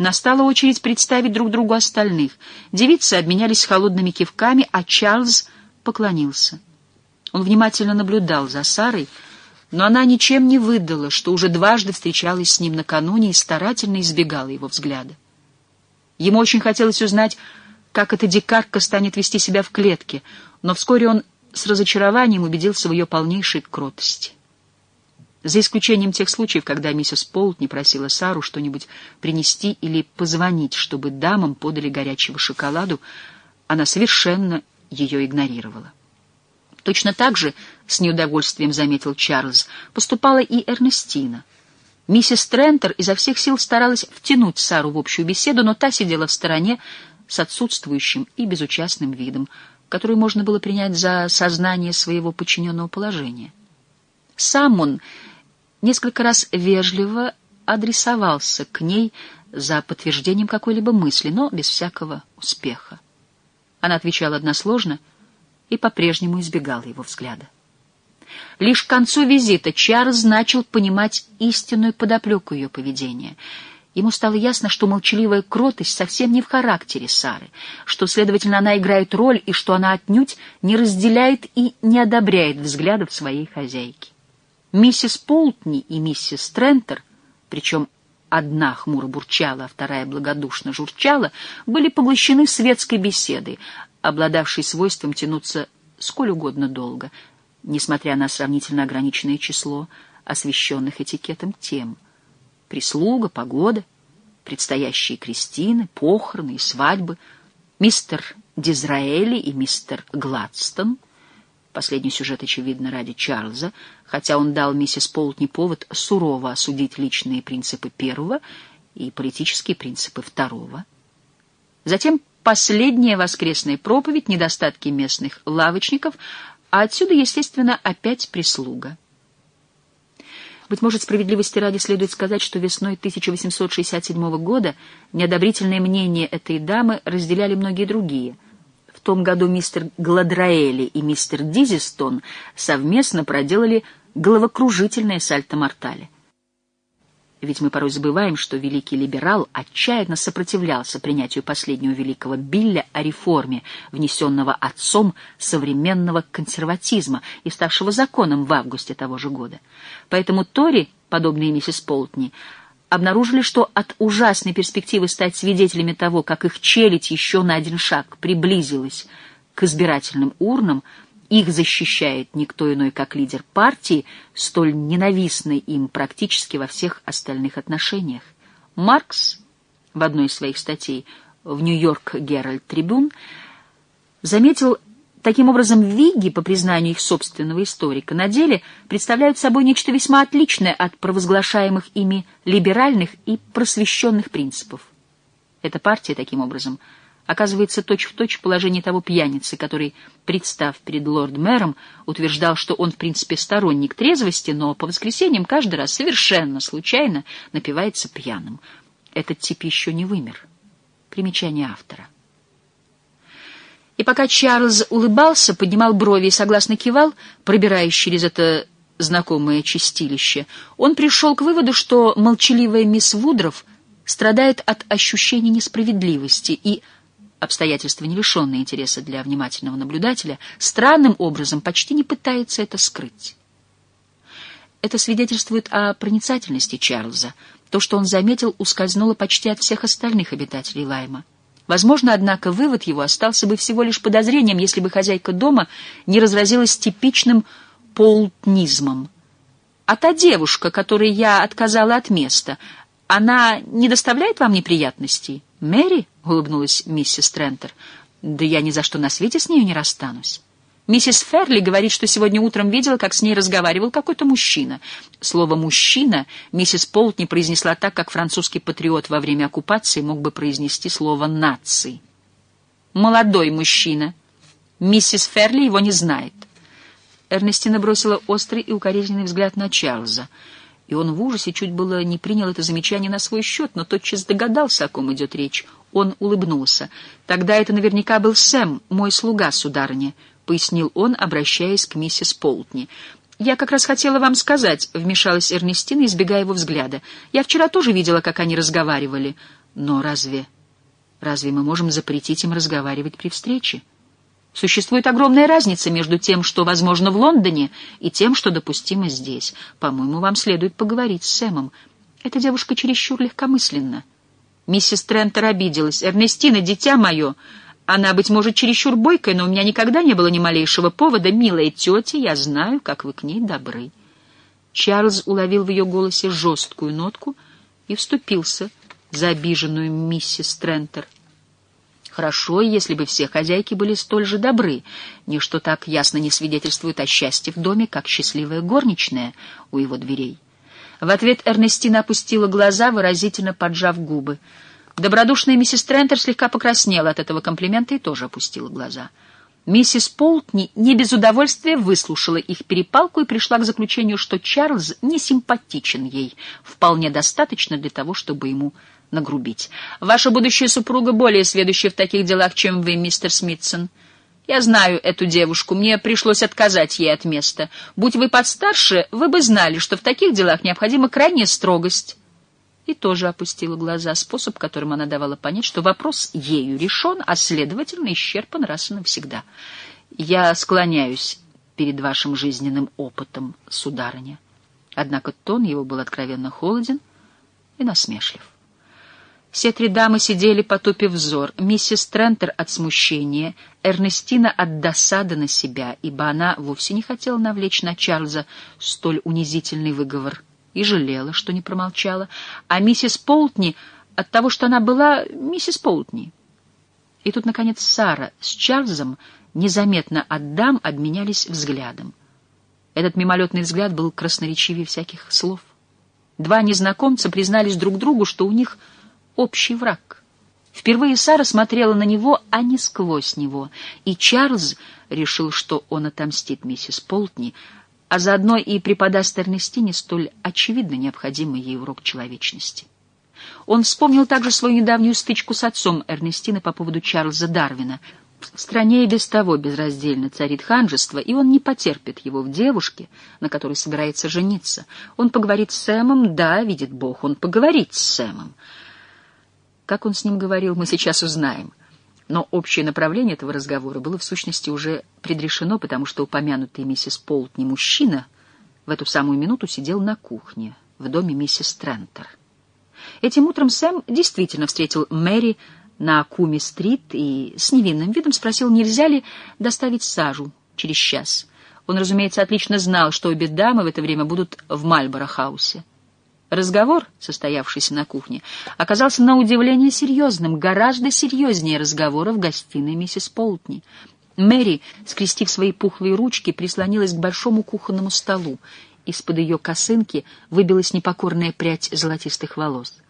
Настала очередь представить друг другу остальных. Девицы обменялись холодными кивками, а Чарльз поклонился. Он внимательно наблюдал за Сарой, но она ничем не выдала, что уже дважды встречалась с ним накануне и старательно избегала его взгляда. Ему очень хотелось узнать, как эта дикарка станет вести себя в клетке, но вскоре он с разочарованием убедился в ее полнейшей кротости. За исключением тех случаев, когда миссис Полтни просила Сару что-нибудь принести или позвонить, чтобы дамам подали горячего шоколаду, она совершенно ее игнорировала. Точно так же, с неудовольствием заметил Чарльз, поступала и Эрнестина. Миссис Трентер изо всех сил старалась втянуть Сару в общую беседу, но та сидела в стороне с отсутствующим и безучастным видом, который можно было принять за сознание своего подчиненного положения. Сам он несколько раз вежливо адресовался к ней за подтверждением какой-либо мысли, но без всякого успеха. Она отвечала односложно и по-прежнему избегала его взгляда. Лишь к концу визита Чарльз начал понимать истинную подоплеку ее поведения. Ему стало ясно, что молчаливая кротость совсем не в характере Сары, что, следовательно, она играет роль и что она отнюдь не разделяет и не одобряет взглядов своей хозяйки. Миссис Полтни и миссис Трентер, причем одна хмуро бурчала, а вторая благодушно журчала, были поглощены светской беседой, обладавшей свойством тянуться сколь угодно долго, несмотря на сравнительно ограниченное число освещенных этикетом тем: прислуга, погода, предстоящие крестины, похороны и свадьбы, мистер Дизраэли и мистер Гладстон. Последний сюжет, очевидно, ради Чарльза, хотя он дал миссис Полтни повод сурово осудить личные принципы первого и политические принципы второго. Затем последняя воскресная проповедь, недостатки местных лавочников, а отсюда, естественно, опять прислуга. Быть может, справедливости ради следует сказать, что весной 1867 года неодобрительное мнение этой дамы разделяли многие другие. В том году мистер Гладраэли и мистер Дизистон совместно проделали головокружительное сальто-мортале. Ведь мы порой забываем, что великий либерал отчаянно сопротивлялся принятию последнего великого билля о реформе, внесенного отцом современного консерватизма и ставшего законом в августе того же года. Поэтому тори, подобные миссис Полтни, обнаружили, что от ужасной перспективы стать свидетелями того, как их челядь еще на один шаг приблизилась к избирательным урнам, их защищает никто иной, как лидер партии, столь ненавистный им практически во всех остальных отношениях. Маркс в одной из своих статей в «Нью-Йорк Геральд Трибюн» заметил, таким образом, вигги, по признанию их собственного историка, на деле представляют собой нечто весьма отличное от провозглашаемых ими либеральных и просвещенных принципов. Эта партия, таким образом, оказывается точь-в-точь в положении того пьяницы, который, представ перед лорд-мэром, утверждал, что он, в принципе, сторонник трезвости, но по воскресеньям каждый раз совершенно случайно напивается пьяным. Этот тип еще не вымер. Примечание автора. И пока Чарльз улыбался, поднимал брови и согласно кивал, пробираясь через это знакомое чистилище, он пришел к выводу, что молчаливая мисс Вудроф страдает от ощущения несправедливости и, обстоятельства, не лишенные интереса для внимательного наблюдателя, странным образом почти не пытается это скрыть. Это свидетельствует о проницательности Чарльза. То, что он заметил, ускользнуло почти от всех остальных обитателей Лайма. Возможно, однако, вывод его остался бы всего лишь подозрением, если бы хозяйка дома не разразилась типичным полтнизмом. «А та девушка, которой я отказала от места, она не доставляет вам неприятностей?» «Мэри?» — улыбнулась миссис Трентер. «Да я ни за что на свете с нею не расстанусь. Миссис Ферли говорит, что сегодня утром видела, как с ней разговаривал какой-то мужчина». Слово «мужчина» миссис Полтни произнесла так, как французский патриот во время оккупации мог бы произнести слово «наций». «Молодой мужчина. Миссис Ферли его не знает». Эрнестина бросила острый и укоризненный взгляд на Чарльза, и он в ужасе чуть было не принял это замечание на свой счет, но тотчас догадался, о ком идет речь. Он улыбнулся. «Тогда это наверняка был Сэм, мой слуга, сударыня», — пояснил он, обращаясь к миссис Полтни. «Я как раз хотела вам сказать», — вмешалась Эрнестина, избегая его взгляда. «Я вчера тоже видела, как они разговаривали. Но разве мы можем запретить им разговаривать при встрече? Существует огромная разница между тем, что возможно в Лондоне, и тем, что допустимо здесь. По-моему, вам следует поговорить с Сэмом. Эта девушка чересчур легкомысленна. Миссис Трентер обиделась. «Эрнестина, дитя мое, она, быть может, чересчур бойкая, но у меня никогда не было ни малейшего повода. Милая тетя, я знаю, как вы к ней добры». Чарльз уловил в ее голосе жесткую нотку и вступился за обиженную миссис Трентер. Хорошо, если бы все хозяйки были столь же добры. Ничто так ясно не свидетельствует о счастье в доме, как счастливая горничная у его дверей. В ответ Эрнестина опустила глаза, выразительно поджав губы. Добродушная миссис Трентер слегка покраснела от этого комплимента и тоже опустила глаза. Миссис Полтни не без удовольствия выслушала их перепалку и пришла к заключению, что Чарльз не симпатичен ей, вполне достаточно для того, чтобы ему нагрубить. «Ваша будущая супруга более сведущая в таких делах, чем вы, мистер Смитсон. Я знаю эту девушку, мне пришлось отказать ей от места. Будь вы подстарше, вы бы знали, что в таких делах необходима крайняя строгость». И тоже опустила глаза, способ, которым она давала понять, что вопрос ею решен, а, следовательно, исчерпан раз и навсегда. «Я склоняюсь перед вашим жизненным опытом, сударыня». Однако тон его был откровенно холоден и насмешлив. Все три дамы сидели, потупив взор. Миссис Трентер от смущения, Эрнестина от досады на себя, ибо она вовсе не хотела навлечь на Чарльза столь унизительный выговор и жалела, что не промолчала, а миссис Полтни от того, что она была миссис Полтни. И тут, наконец, Сара с Чарльзом незаметно от дам обменялись взглядом. Этот мимолетный взгляд был красноречивее всяких слов. Два незнакомца признались друг другу, что у них общий враг. Впервые Сара смотрела на него, а не сквозь него, и Чарльз решил, что он отомстит миссис Полтни, а заодно и преподаст Эрнестине столь очевидно необходимый ей урок человечности. Он вспомнил также свою недавнюю стычку с отцом Эрнестины по поводу Чарльза Дарвина. В стране и без того безраздельно царит ханжество, и он не потерпит его в девушке, на которой собирается жениться. Он поговорит с Сэмом, да, видит Бог, он поговорит с Сэмом. Как он с ним говорил, мы сейчас узнаем. Но общее направление этого разговора было в сущности уже предрешено, потому что упомянутый миссис Полтни мужчина в эту самую минуту сидел на кухне в доме миссис Трентер. Этим утром Сэм действительно встретил Мэри на Куми-стрит и с невинным видом спросил, нельзя ли доставить сажу через час. Он, разумеется, отлично знал, что обе дамы в это время будут в Мальборо-хаусе. Разговор, состоявшийся на кухне, оказался на удивление серьезным, гораздо серьезнее разговора в гостиной миссис Полтни. Мэри, скрестив свои пухлые ручки, прислонилась к большому кухонному столу. Из-под ее косынки выбилась непокорная прядь золотистых волос.